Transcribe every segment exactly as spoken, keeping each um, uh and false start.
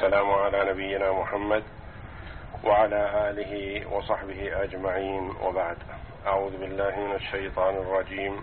والسلام على نبينا محمد وعلى آله وصحبه أجمعين، وبعد. أعوذ بالله من الشيطان الرجيم.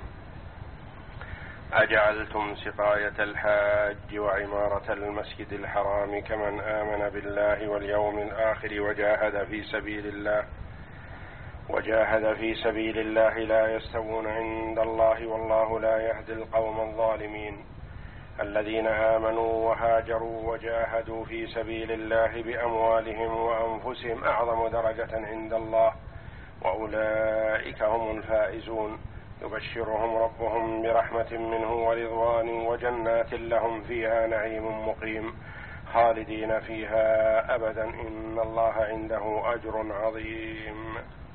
أجعلتم سقاية الحاج وعمارة المسجد الحرام كمن آمن بالله واليوم الآخر وجاهد في سبيل الله وجاهد في سبيل الله لا يستوون عند الله والله لا يهدي القوم الظالمين. الذين آمنوا وهاجروا وجاهدوا في سبيل الله بأموالهم وأنفسهم أعظم درجة عند الله وأولئك هم الفائزون. يبشرهم ربهم برحمة منه ورضوان وجنات لهم فيها نعيم مقيم خالدين فيها أبدا إن الله عنده أجر عظيم.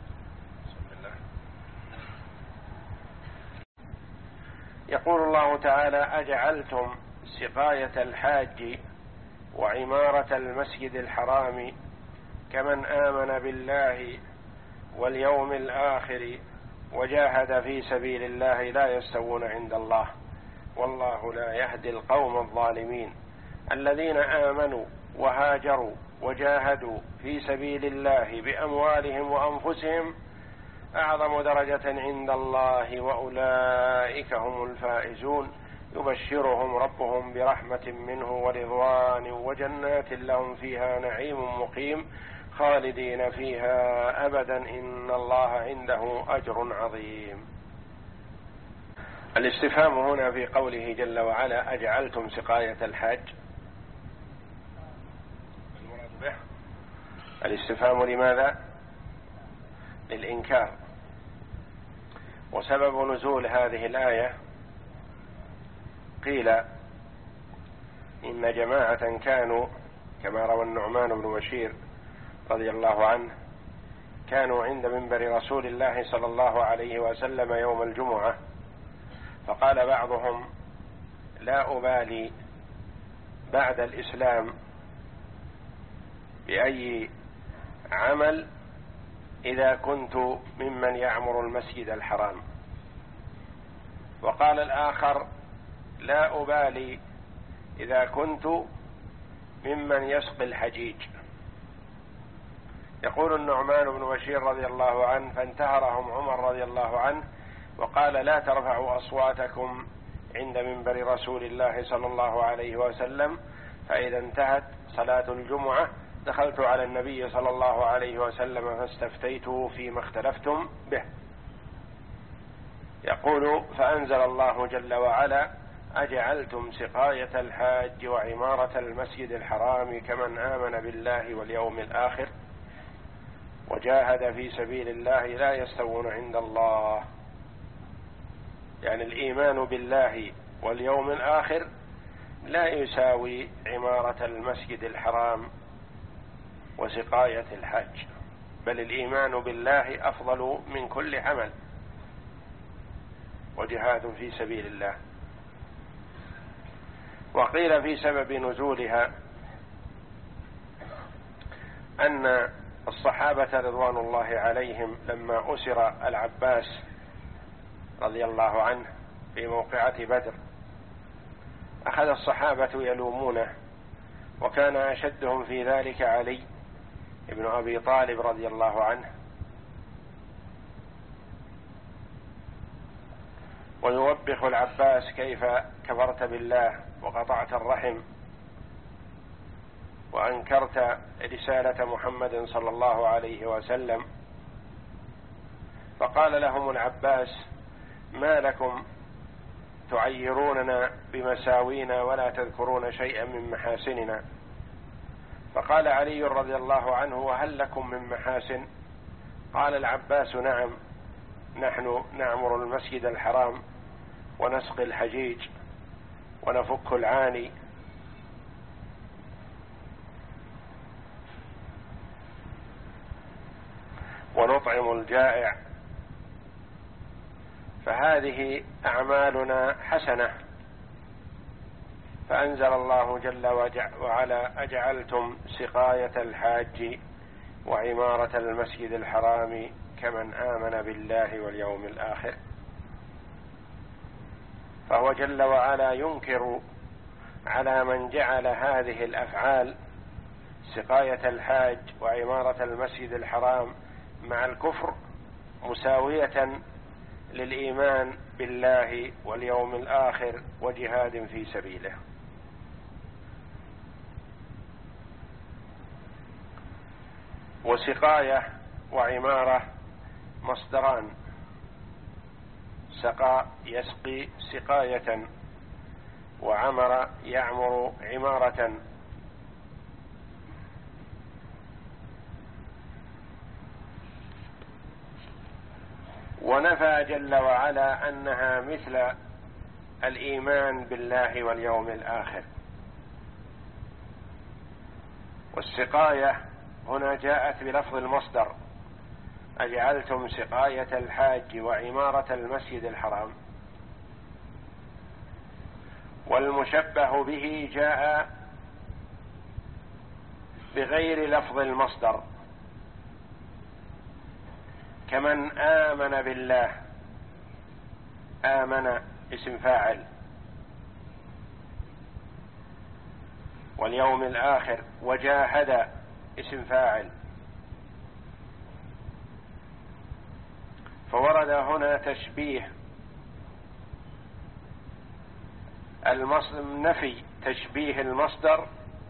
يقول الله تعالى: أجعلتم سقاية الحاج وعمارة المسجد الحرام كمن آمن بالله واليوم الآخر وجاهد في سبيل الله لا يستوون عند الله والله لا يهدي القوم الظالمين. الذين آمنوا وهاجروا وجاهدوا في سبيل الله بأموالهم وأنفسهم أعظم درجة عند الله وأولئك هم الفائزون. يبشرهم ربهم برحمة منه ورضوان وجنات لهم فيها نعيم مقيم خالدين فيها أبدا إن الله عنده أجر عظيم. الاستفهام هنا في قوله جل وعلا: أجعلتم سقاية الحاج، المراد به الاستفهام لماذا؟ للإنكار. وسبب نزول هذه الآية قيل إن جماعة كانوا كما روى النعمان بن بشير رضي الله عنه كانوا عند منبر رسول الله صلى الله عليه وسلم يوم الجمعة، فقال بعضهم: لا أبالي بعد الإسلام بأي عمل إذا كنت ممن يعمر المسجد الحرام. وقال الآخر: لا أبالي إذا كنت ممن يسقي الحجيج. يقول النعمان بن بشير رضي الله عنه: فانتهرهم عمر رضي الله عنه وقال: لا ترفعوا أصواتكم عند منبر رسول الله صلى الله عليه وسلم. فإذا انتهت صلاة الجمعة دخلت على النبي صلى الله عليه وسلم فاستفتيته فيما اختلفتم به. يقول: فأنزل الله جل وعلا: أجعلتم سقاية الحاج وعمارة المسجد الحرام كمن آمن بالله واليوم الآخر وجاهد في سبيل الله لا يستوون عند الله. يعني الإيمان بالله واليوم الآخر لا يساوي عمارة المسجد الحرام وسقاية الحاج، بل الإيمان بالله أفضل من كل عمل وجهاد في سبيل الله. وقيل في سبب نزولها أن الصحابة رضوان الله عليهم لما أسر العباس رضي الله عنه في موقعة بدر أخذ الصحابة يلومونه، وكان أشدهم في ذلك علي ابن أبي طالب رضي الله عنه، ويوبخ العباس: كيف كفرت بالله وقطعت الرحم وأنكرت رسالة محمد صلى الله عليه وسلم. فقال لهم العباس: ما لكم تعيروننا بمساوينا ولا تذكرون شيئا من محاسننا؟ فقال علي رضي الله عنه: وهل لكم من محاسن؟ قال العباس: نعم، نحن نعمر المسجد الحرام ونسقي الحجيج ونفك العاني ونطعم الجائع، فهذه أعمالنا حسنة. فأنزل الله جل وعلا: أجعلتم سقاية الحاج وعمارة المسجد الحرام كمن آمن بالله واليوم الآخر. فهو جل وعلا ينكر على من جعل هذه الأفعال سقاية الحاج وعمارة المسجد الحرام مع الكفر مساوية للإيمان بالله واليوم الآخر وجهاد في سبيله. وسقاية وعمارة مصدران، سقى يسقي سقاية، وعمر يعمر عمارة. ونفى جل وعلا أنها مثل الإيمان بالله واليوم الآخر. والسقاية هنا جاءت بلفظ المصدر: أجعلتم سقاية الحاج وعمارة المسجد الحرام. والمشبه به جاء بغير لفظ المصدر، كمن آمن بالله، آمن اسم فاعل، واليوم الآخر، وجاهد اسم فاعل. فورد هنا تشبيه المصدر، نفي تشبيه المصدر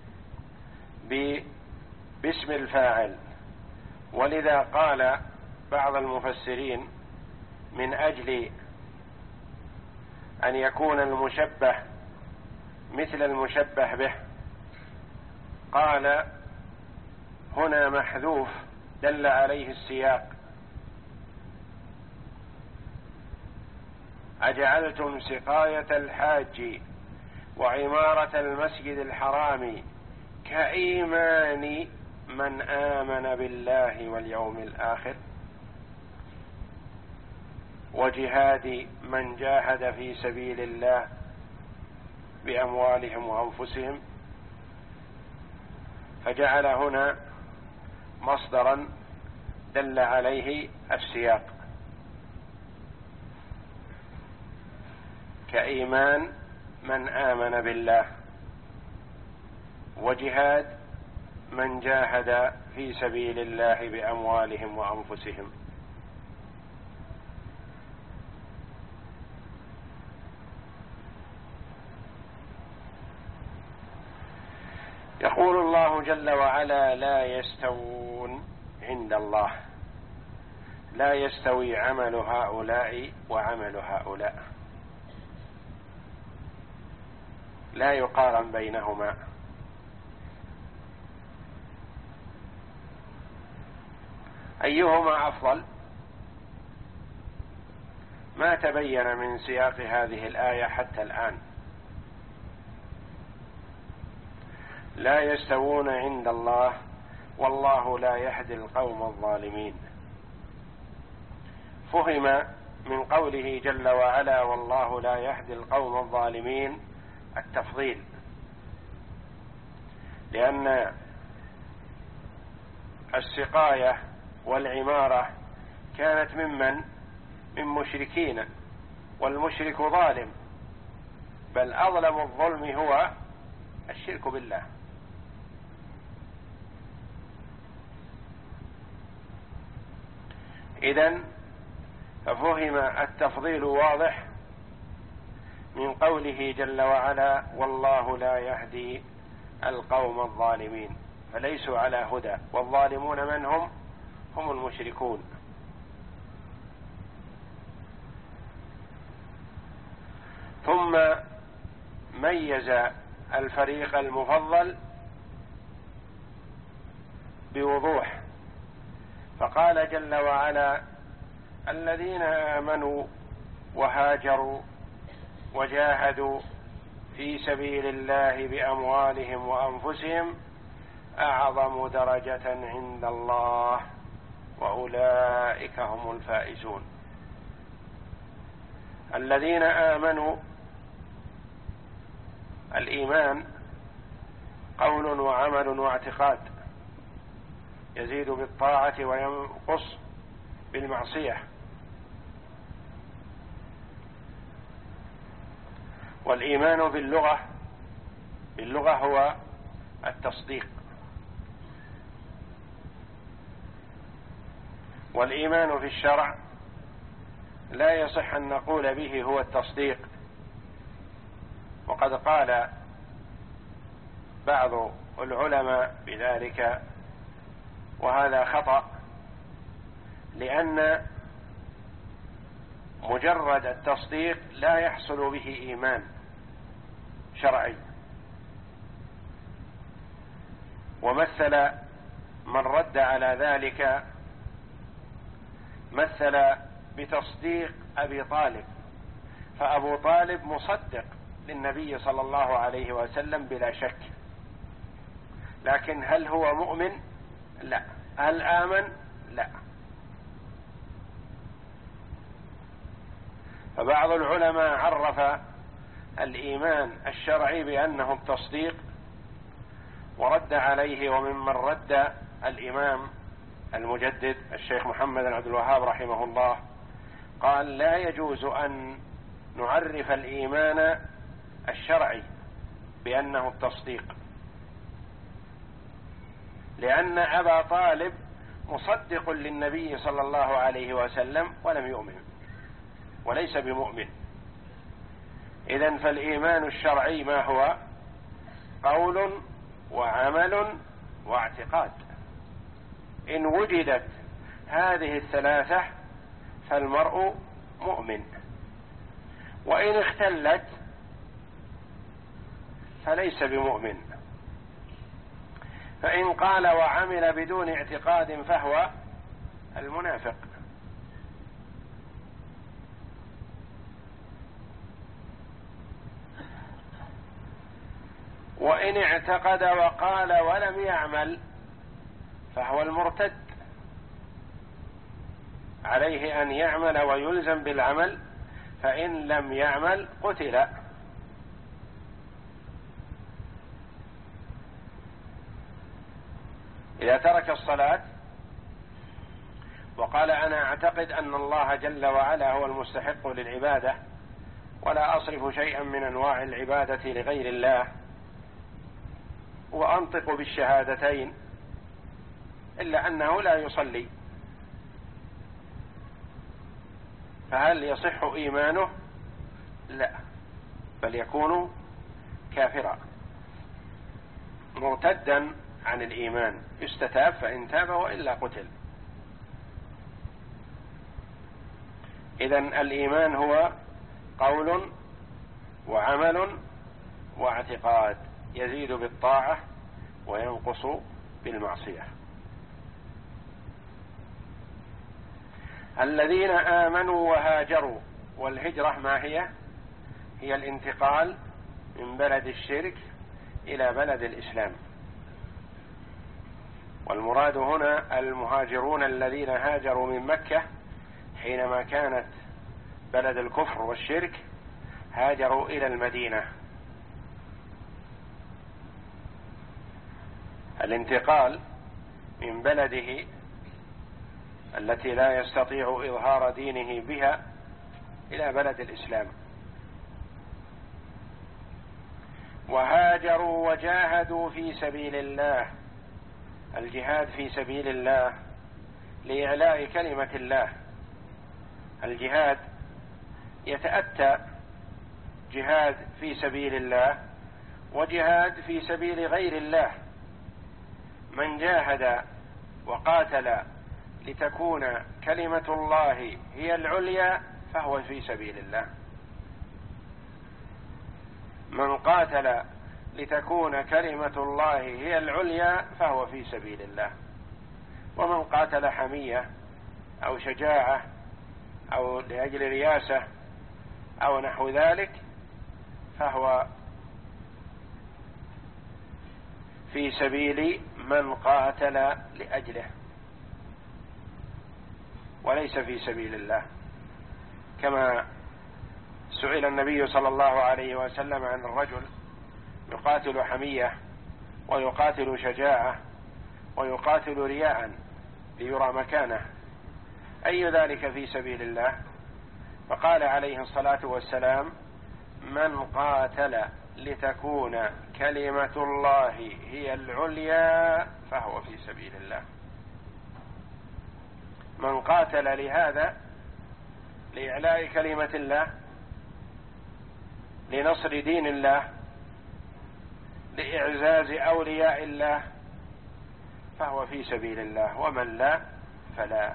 باسم الفاعل. ولذا قال بعض المفسرين: من أجل أن يكون المشبه مثل المشبه به، قال هنا محذوف دل عليه السياق: أجعلتم سقاية الحاج وعمارة المسجد الحرام كإيمان من آمن بالله واليوم الآخر وجهاد من جاهد في سبيل الله بأموالهم وأنفسهم. فجعل هنا مصدرا دل عليه السياق: كإيمان من آمن بالله وجهاد من جاهد في سبيل الله بأموالهم وأنفسهم. يقول الله جل وعلا: لا يستوون عند الله. لا يستوي عمل هؤلاء وعمل هؤلاء، لا يقارن بينهما. أيهما أفضل؟ ما تبين من سياق هذه الآية حتى الآن. لا يستوون عند الله والله لا يهدي القوم الظالمين. فهم من قوله جل وعلا والله لا يهدي القوم الظالمين التفضيل، لأن السقاية والعمارة كانت ممن من مشركين، والمشرك ظالم، بل أظلم الظلم هو الشرك بالله. إذن ففهم التفضيل واضح من قوله جل وعلا والله لا يهدي القوم الظالمين، فليسوا على هدى، والظالمون من هم؟ هم المشركون. ثم ميز الفريق المفضل بوضوح، فقال جل وعلا الذين آمنوا وهاجروا وجاهدوا في سبيل الله بأموالهم وأنفسهم أعظم درجة عند الله وأولئك هم الفائزون. الذين آمنوا، الإيمان قول وعمل واعتقاد، يزيد بالطاعة وينقص بالمعصية. والإيمان باللغة باللغة هو التصديق، والإيمان في الشرع لا يصح أن نقول به هو التصديق، وقد قال بعض العلماء بذلك، وهذا خطأ، لأن مجرد التصديق لا يحصل به إيمان شرعي. ومثل من رد على ذلك مثل بتصديق أبي طالب، فأبو طالب مصدق للنبي صلى الله عليه وسلم بلا شك، لكن هل هو مؤمن؟ لا. هل آمن؟ لا. فبعض العلماء عرف الإيمان الشرعي بأنه التصديق ورد عليه، وممن رد الإمام المجدد الشيخ محمد بن عبد الوهاب رحمه الله، قال لا يجوز أن نعرف الإيمان الشرعي بأنه التصديق، لأن أبا طالب مصدق للنبي صلى الله عليه وسلم ولم يؤمن وليس بمؤمن. إذن فالإيمان الشرعي ما هو؟ قول وعمل واعتقاد. إن وجدت هذه الثلاثة فالمرء مؤمن، وإن اختلت فليس بمؤمن. فإن قال وعمل بدون اعتقاد فهو المنافق. وإن اعتقد وقال ولم يعمل فهو المرتد، عليه أن يعمل ويلزم بالعمل، فإن لم يعمل قتل. إذا ترك الصلاة وقال أنا أعتقد أن الله جل وعلا هو المستحق للعبادة ولا أصرف شيئا من أنواع العبادة لغير الله، وأنطق بالشهادتين، إلا أنه لا يصلي، فهل يصح إيمانه؟ لا، بل يكون كافرا مرتدا عن الإيمان، يستتاب فإن تاب وإلا قتل. إذن الإيمان هو قول وعمل واعتقاد، يزيد بالطاعة وينقص بالمعصية. الذين آمنوا وهاجروا، والهجرة ما هي؟ هي الانتقال من بلد الشرك إلى بلد الإسلام، والمراد هنا المهاجرون الذين هاجروا من مكة حينما كانت بلد الكفر والشرك، هاجروا إلى المدينة. الانتقال من بلده التي لا يستطيع إظهار دينه بها إلى بلد الإسلام. وهاجروا وجاهدوا في سبيل الله، الجهاد في سبيل الله لإعلاء كلمة الله. الجهاد يتأتى جهاد في سبيل الله وجهاد في سبيل غير الله. من جاهد وقاتل لتكون كلمة الله هي العليا فهو في سبيل الله، من قاتل لتكون كلمة الله هي العليا فهو في سبيل الله، ومن قاتل حمية أو شجاعة أو لأجل رياسة أو نحو ذلك فهو في سبيل من قاتل لأجله وليس في سبيل الله. كما سئل النبي صلى الله عليه وسلم عن الرجل يقاتل حمية ويقاتل شجاعة ويقاتل رياء ليرى مكانه، أي ذلك في سبيل الله؟ فقال عليه الصلاة والسلام: من قاتل لتكون كلمة الله هي العليا فهو في سبيل الله. من قاتل لهذا، لإعلاء كلمة الله، لنصر دين الله، لإعزاز أولياء الله، فهو في سبيل الله، ومن لا فلا.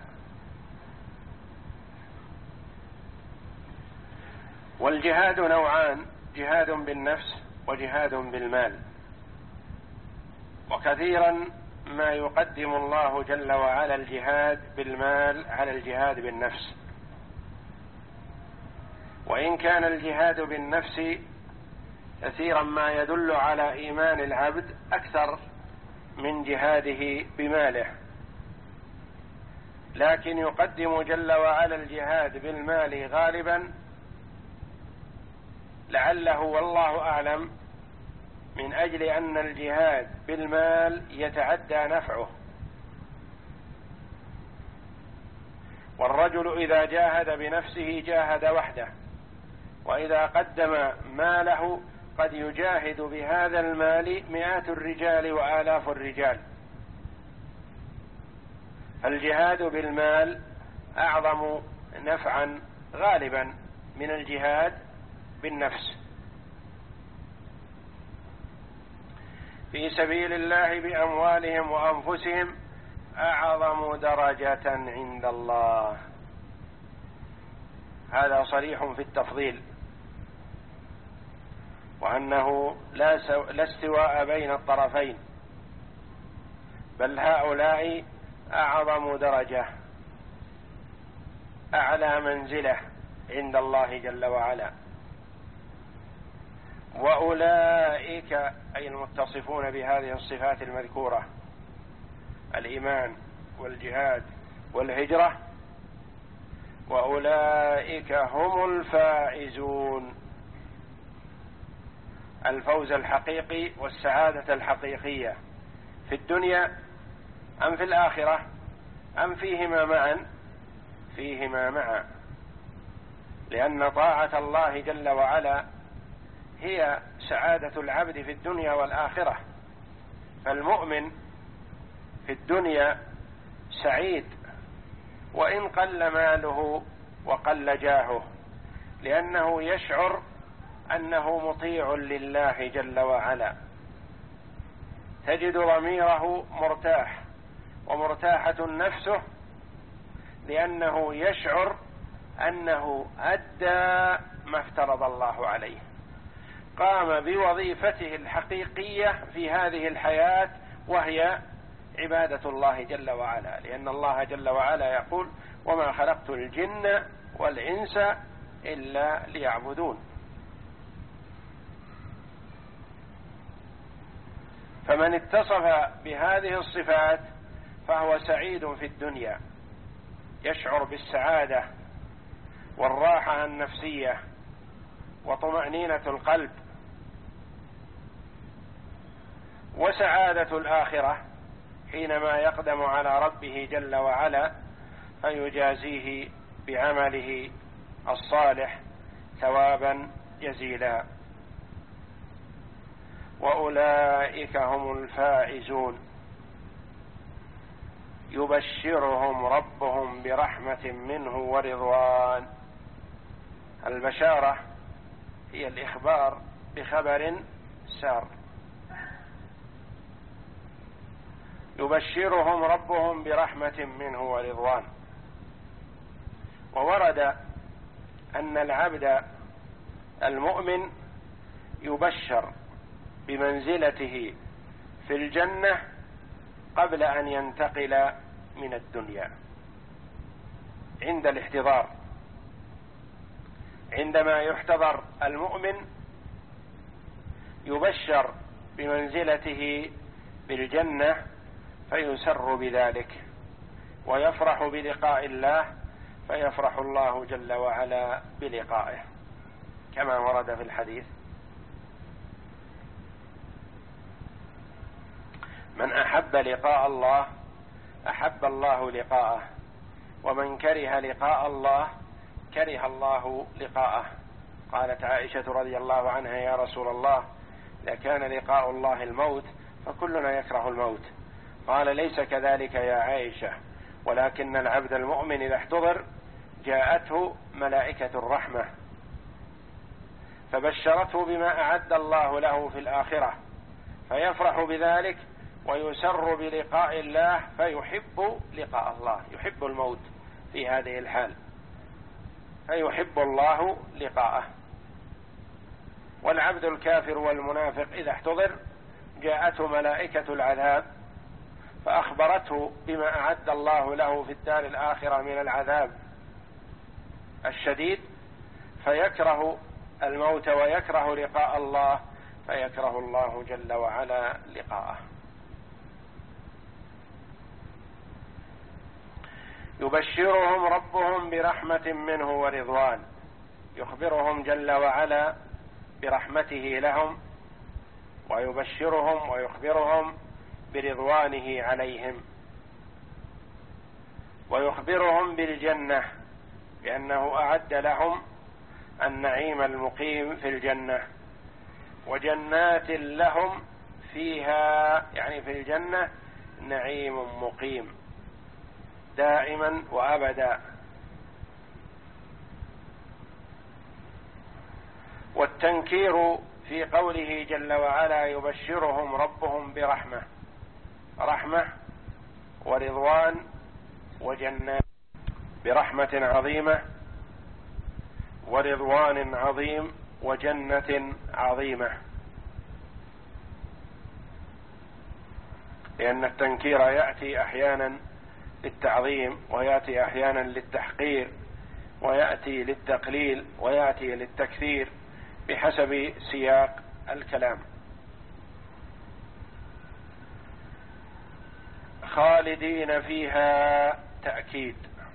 والجهاد نوعان: جهاد بالنفس وجهاد بالمال. وكثيرا ما يقدم الله جل وعلا الجهاد بالمال على الجهاد بالنفس، وإن كان الجهاد بالنفس كثيرا ما يدل على إيمان العبد أكثر من جهاده بماله، لكن يقدم جل وعلا الجهاد بالمال غالبا، لعله والله أعلم من أجل أن الجهاد بالمال يتعدى نفعه. والرجل إذا جاهد بنفسه جاهد وحده، وإذا قدم ماله قد يجاهد بهذا المال مئات الرجال وآلاف الرجال. الجهاد بالمال أعظم نفعا غالبا من الجهاد بالنفس. في سبيل الله بأموالهم وأنفسهم أعظم درجة عند الله، هذا صريح في التفضيل، وأنه لا, سو... لا استواء بين الطرفين، بل هؤلاء أعظم درجة، أعلى منزلة عند الله جل وعلا. وأولئك أي المتصفون بهذه الصفات المذكورة: الإيمان والجهاد والهجرة، وأولئك هم الفائزون، الفوز الحقيقي والسعادة الحقيقية في الدنيا أم في الآخرة أم فيهما معا؟ فيهما معا، لأن طاعة الله جل وعلا هي سعادة العبد في الدنيا والآخرة. فالمؤمن في الدنيا سعيد وإن قل ماله وقل جاهه، لأنه يشعر أنه مطيع لله جل وعلا، تجد ضميره مرتاح ومرتاحة نفسه، لأنه يشعر أنه أدى ما افترض الله عليه، قام بوظيفته الحقيقية في هذه الحياة، وهي عبادة الله جل وعلا، لأن الله جل وعلا يقول: وما خلقت الجن والإنس إلا ليعبدون. فمن اتصف بهذه الصفات فهو سعيد في الدنيا، يشعر بالسعادة والراحة النفسية وطمأنينة القلب. وسعادة الآخرة حينما يقدم على ربه جل وعلا فيجازيه بعمله الصالح ثوابا جزيلا. وأولئك هم الفائزون، يبشرهم ربهم برحمة منه ورضوان. البشارة هي الإخبار بخبر سار. يبشرهم ربهم برحمة منه ورضوان. وورد أن العبد المؤمن يبشر بمنزلته في الجنة قبل أن ينتقل من الدنيا، عند الاحتضار، عندما يحتضر المؤمن يبشر بمنزلته بالجنة فيسر بذلك ويفرح بلقاء الله، فيفرح الله جل وعلا بلقائه كما ورد في الحديث: من أحب لقاء الله أحب الله لقاءه، ومن كره لقاء الله كره الله لقاءه. قالت عائشة رضي الله عنها: يا رسول الله، إذا كان لقاء الله الموت فكلنا يكره الموت. قال: ليس كذلك يا عائشة، ولكن العبد المؤمن إذا احتضر جاءته ملائكة الرحمة فبشرته بما أعد الله له في الآخرة، فيفرح بذلك ويسر بلقاء الله، فيحب لقاء الله، يحب الموت في هذه الحال، فيحب الله لقاءه. والعبد الكافر والمنافق إذا احتضر جاءته ملائكة العذاب فأخبرته بما أعد الله له في الدار الآخرة من العذاب الشديد، فيكره الموت ويكره لقاء الله، فيكره الله جل وعلا لقاءه. يبشرهم ربهم برحمة منه ورضوان، يخبرهم جل وعلا برحمته لهم، ويبشرهم ويخبرهم برضوانه عليهم، ويخبرهم بالجنة بأنه أعد لهم النعيم المقيم في الجنة، وجنات لهم فيها، يعني في الجنة نعيم مقيم دائما وأبدا. والتنكير في قوله جل وعلا يبشرهم ربهم برحمة، رحمة ورضوان وجنات، برحمة عظيمة ورضوان عظيم وجنة عظيمة، لأن التنكير يأتي أحيانا للتعظيم، ويأتي أحيانا للتحقير، ويأتي للتقليل، ويأتي للتكثير بحسب سياق الكلام. خالدين فيها تأكيد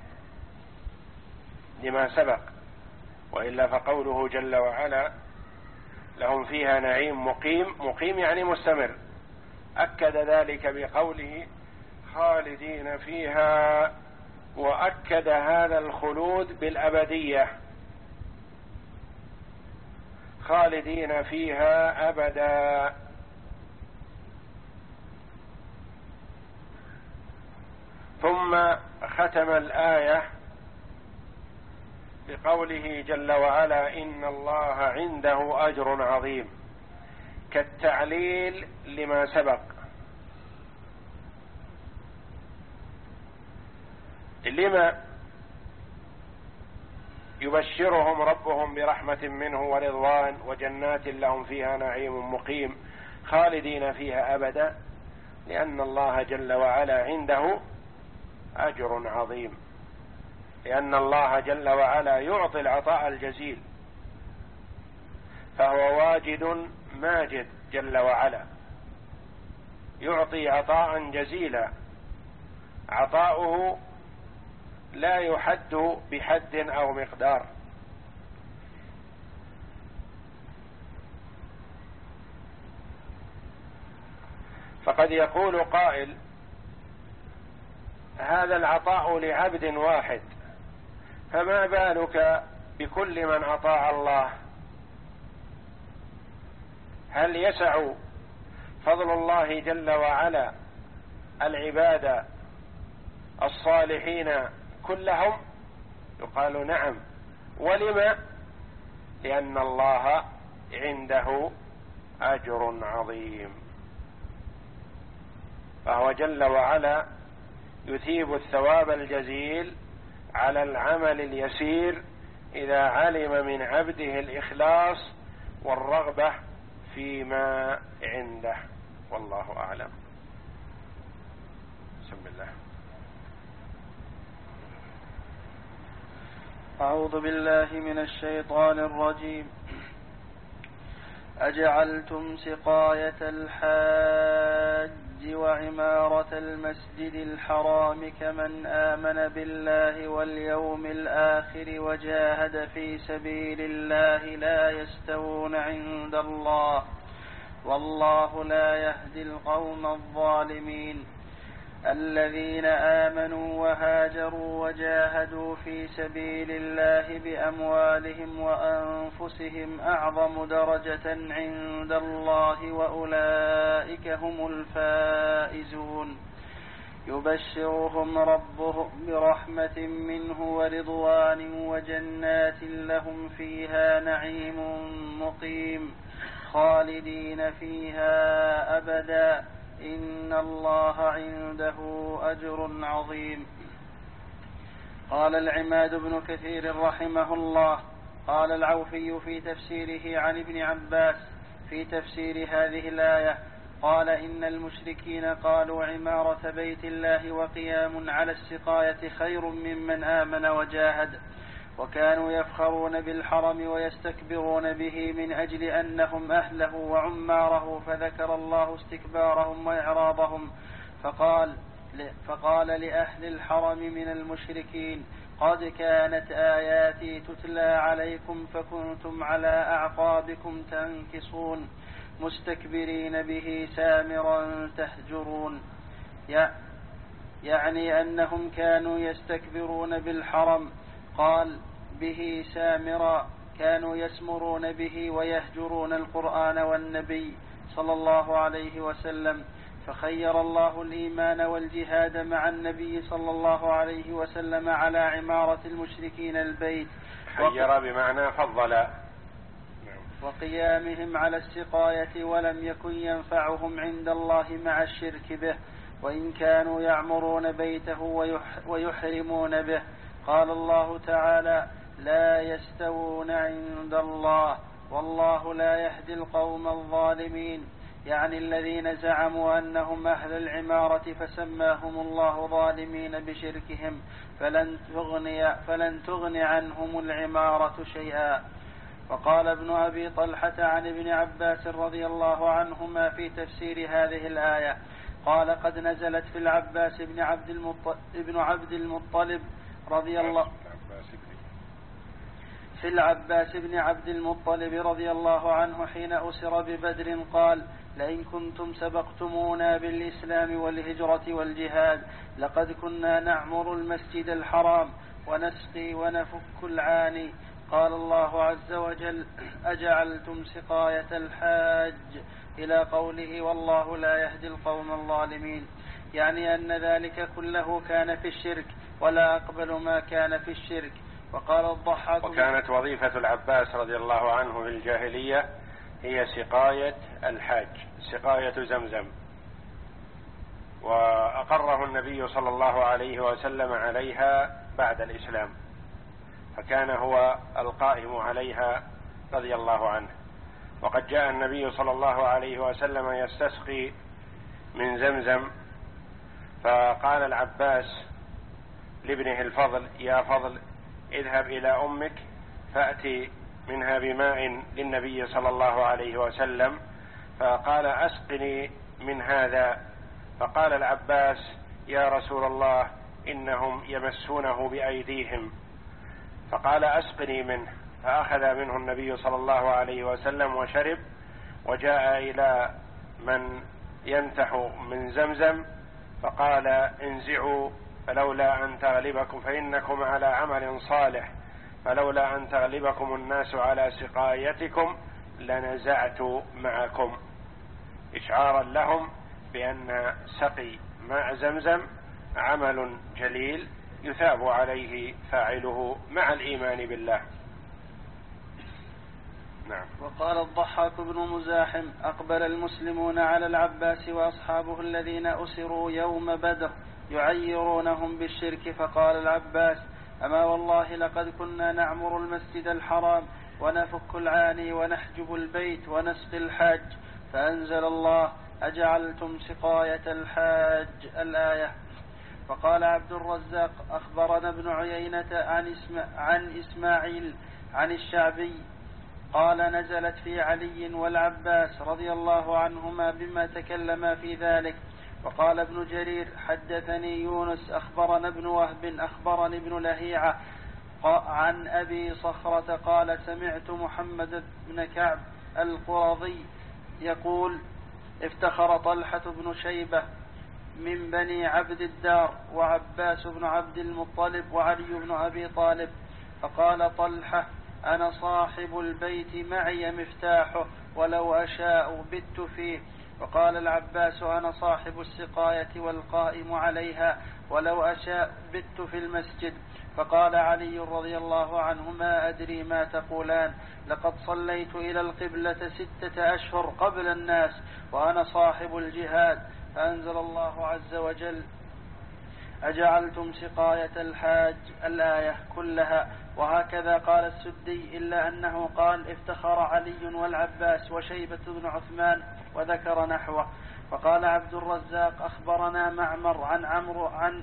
لما سبق، وإلا فقوله جل وعلا لهم فيها نعيم مقيم، مقيم يعني مستمر، أكد ذلك بقوله خالدين فيها، وأكد هذا الخلود بالأبدية، خالدين فيها أبدا. ثم ختم الآية بقوله جل وعلا إن الله عنده أجر عظيم، كالتعليل لما سبق. لما يبشرهم ربهم برحمة منه ورضوان وجنات لهم فيها نعيم مقيم خالدين فيها أبدا؟ لأن الله جل وعلا عنده أجر عظيم، لأن الله جل وعلا يعطي العطاء الجزيل، فهو واجد ماجد جل وعلا، يعطي عطاء جزيلا، عطاؤه لا يحد بحد أو مقدار. فقد يقول قائل هذا العطاء لعبد واحد، فما بالك بكل من أطاع الله؟ هل يسع فضل الله جل وعلا العباد الصالحين كلهم؟ يقال نعم. ولما؟ لأن الله عنده أجر عظيم، فهو جل وعلا يثيب الثواب الجزيل على العمل اليسير إذا علم من عبده الإخلاص والرغبة فيما عنده. والله أعلم. بسم الله. أعوذ بالله من الشيطان الرجيم. أجعلتم سقاية الحاج وعمارة المسجد الحرام كمن آمن بالله واليوم الآخر وجاهد في سبيل الله لا يستوون عند الله والله لا يهدي القوم الظالمين. الذين آمنوا وهاجروا وجاهدوا في سبيل الله بأموالهم وأنفسهم أعظم درجة عند الله وأولئك هم الفائزون. يبشرهم ربهم برحمة منه ورضوان وجنات لهم فيها نعيم مقيم خالدين فيها أبدا إن الله عنده أجر عظيم. قال العماد بن كثير رحمه الله: قال العوفي في تفسيره عن ابن عباس في تفسير هذه الآية قال: إن المشركين قالوا عمارة بيت الله وقيام على السقاية خير ممن آمن وجاهد، وكانوا يفخرون بالحرم ويستكبرون به من أجل أنهم أهله وعماره، فذكر الله استكبارهم وإعراضهم فقال فقال لأهل الحرم من المشركين: قد كانت آياتي تتلى عليكم فكنتم على أعقابكم تنكصون مستكبرين به سامرا تهجرون. يعني أنهم كانوا يستكبرون بالحرم، قال به سامرا، كانوا يسمرون به ويهجرون القرآن والنبي صلى الله عليه وسلم، فخير الله الإيمان والجهاد مع النبي صلى الله عليه وسلم على عمارة المشركين البيت، خير بمعنى فضل، وقيامهم على السقاية، ولم يكن ينفعهم عند الله مع الشرك به، وإن كانوا يعمرون بيته ويحرمون به. قال الله تعالى: لا يستوون عند الله والله لا يهدي القوم الظالمين، يعني الذين زعموا أنهم أهل العمارة فسماهم الله ظالمين بشركهم، فلن تغني, فلن تغني عنهم العمارة شيئا. وقال ابن أبي طلحة عن ابن عباس رضي الله عنهما في تفسير هذه الآية قال: قد نزلت في العباس بن عبد المطلب, ابن عبد المطلب رضي الله في العباس بن عبد المطلب رضي الله عنه حين أسر ببدر قال: لئن كنتم سبقتمونا بالإسلام والهجرة والجهاد لقد كنا نعمر المسجد الحرام ونسقي ونفك العاني. قال الله عز وجل: أجعلتم سقاية الحاج، إلى قوله: والله لا يهدي القوم الظالمين، يعني أن ذلك كله كان في الشرك ولا أقبل ما كان في الشرك. وقال الضحاك: وكانت وظيفة العباس رضي الله عنه في الجاهلية هي سقاية الحاج، سقاية زمزم، وأقره النبي صلى الله عليه وسلم عليها بعد الإسلام، فكان هو القائم عليها رضي الله عنه. وقد جاء النبي صلى الله عليه وسلم يستسقي من زمزم، فقال العباس لابنه الفضل: يا فضل اذهب إلى أمك فأتي منها بماء للنبي صلى الله عليه وسلم، فقال: أسقني من هذا. فقال العباس: يا رسول الله إنهم يمسونه بأيديهم. فقال: أسقني منه. فأخذ منه النبي صلى الله عليه وسلم وشرب، وجاء إلى من ينتح من زمزم فقال: انزعوا فلولا أن تغلبكم فإنكم على عمل صالح، فلولا أن تغلبكم الناس على سقايتكم لنزعت معكم، إشعارا لهم بأن سقي ماء زمزم عمل جليل يثاب عليه فاعله مع الإيمان بالله. نعم. وقال الضحاك بن مزاحم: أقبل المسلمون على العباس وأصحابه الذين أسروا يوم بدر يعيرونهم بالشرك، فقال العباس: أما والله لقد كنا نعمر المسجد الحرام ونفك العاني ونحجب البيت ونسقي الحاج، فأنزل الله: أجعلتم سقاية الحاج، الآية. فقال عبد الرزاق: أخبرنا ابن عيينة عن, اسم عن إسماعيل عن الشعبي قال: نزلت في علي والعباس رضي الله عنهما بما تكلما في ذلك. وقال ابن جرير: حدثني يونس أخبرنا ابن وهب أخبرني ابن لهيعة عن أبي صخرة قال: سمعت محمد بن كعب القرظي يقول: افتخر طلحة بن شيبة من بني عبد الدار وعباس بن عبد المطلب وعلي بن أبي طالب، فقال طلحة: أنا صاحب البيت معي مفتاحه ولو أشاء بت فيه، وقال العباس: أنا صاحب السقاية والقائم عليها، ولو أشاء بت في المسجد. فقال علي رضي الله عنه: ما أدري ما تقولان، لقد صليت إلى القبلة ستة أشهر قبل الناس وأنا صاحب الجهاد. فأنزل الله عز وجل: أجعلتم سقاية الحاج الآية كلها. وهكذا قال السدي، إلا أنه قال: افتخر علي والعباس وشيبة بن عثمان، وذكر نحوه. وقال عبد الرزاق: أخبرنا معمر عن عمرو عن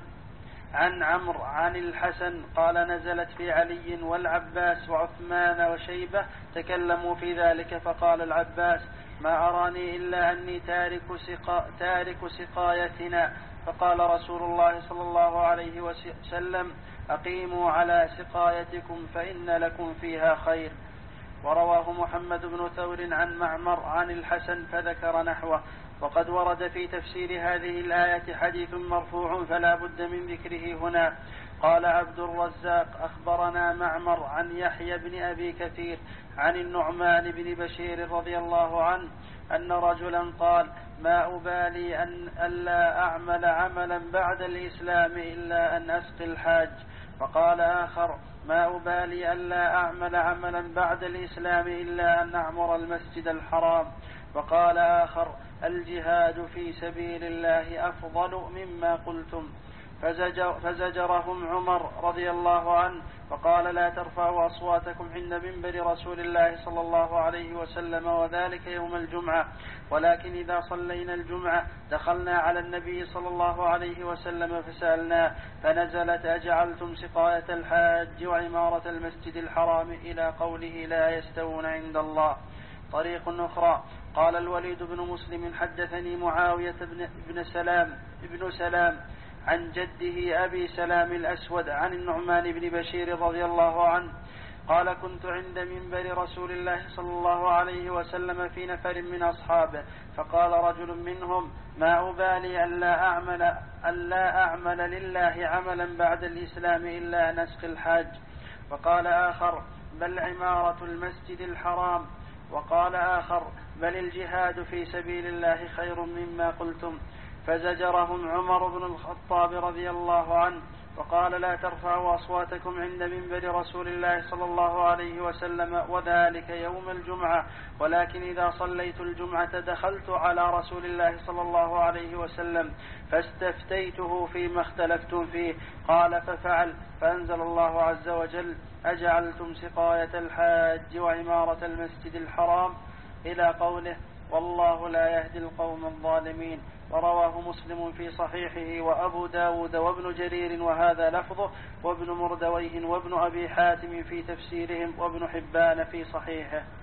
عن عمرو عن الحسن قال: نزلت في علي والعباس وعثمان وشيبة تكلموا في ذلك، فقال العباس: ما أراني إلا أني تارك, سقا تارك سقايتنا. فقال رسول الله صلى الله عليه وسلم: أقيموا على سقايتكم فإن لكم فيها خير. ورواه محمد بن ثور عن معمر عن الحسن فذكر نحوه. وقد ورد في تفسير هذه الآية حديث مرفوع فلا بد من ذكره هنا. قال عبد الرزاق: أخبرنا معمر عن يحيى بن أبي كثير عن النعمان بن بشير رضي الله عنه أن رجلا قال: ما أبالي أن ألا أعمل عملا بعد الإسلام إلا أن أسقي الحاج. وقال آخر: ما أبالي ألا أعمل عملا بعد الإسلام إلا أن أعمر المسجد الحرام. وقال آخر: الجهاد في سبيل الله أفضل مما قلتم. فزجر فزجرهم عمر رضي الله عنه وقال: لا ترفعوا أصواتكم عند منبر رسول الله صلى الله عليه وسلم، وذلك يوم الجمعة، ولكن إذا صلينا الجمعة دخلنا على النبي صلى الله عليه وسلم فسألناه، فنزلت: أجعلتم سقاية الحاج وعمارة المسجد الحرام إلى قوله: لا يستوون عند الله. طريق أخرى. قال الوليد بن مسلم: حدثني معاوية بن سلام ابن سلام عن جده أبي سلام الأسود عن النعمان بن بشير رضي الله عنه قال: كنت عند منبر رسول الله صلى الله عليه وسلم في نفر من أصحابه، فقال رجل منهم: ما أبالي ألا أعمل, ألا أعمل لله عملا بعد الإسلام إلا أن أسقي الحاج. وقال آخر: بل عمارة المسجد الحرام. وقال آخر: بل الجهاد في سبيل الله خير مما قلتم. فزجرهم عمر بن الخطاب رضي الله عنه وقال: لا ترفعوا أصواتكم عند منبر رسول الله صلى الله عليه وسلم، وذلك يوم الجمعة، ولكن إذا صليت الجمعة دخلت على رسول الله صلى الله عليه وسلم فاستفتيته فيما اختلفتم فيه. قال: ففعل. فأنزل الله عز وجل: أجعلتم سقاية الحاج وعمارة المسجد الحرام إلى قوله: والله لا يهدي القوم الظالمين. ورواه مسلم في صحيحه وأبو داود وابن جرير وهذا لفظه، وابن مردويه وابن أبي حاتم في تفسيرهم، وابن حبان في صحيحه.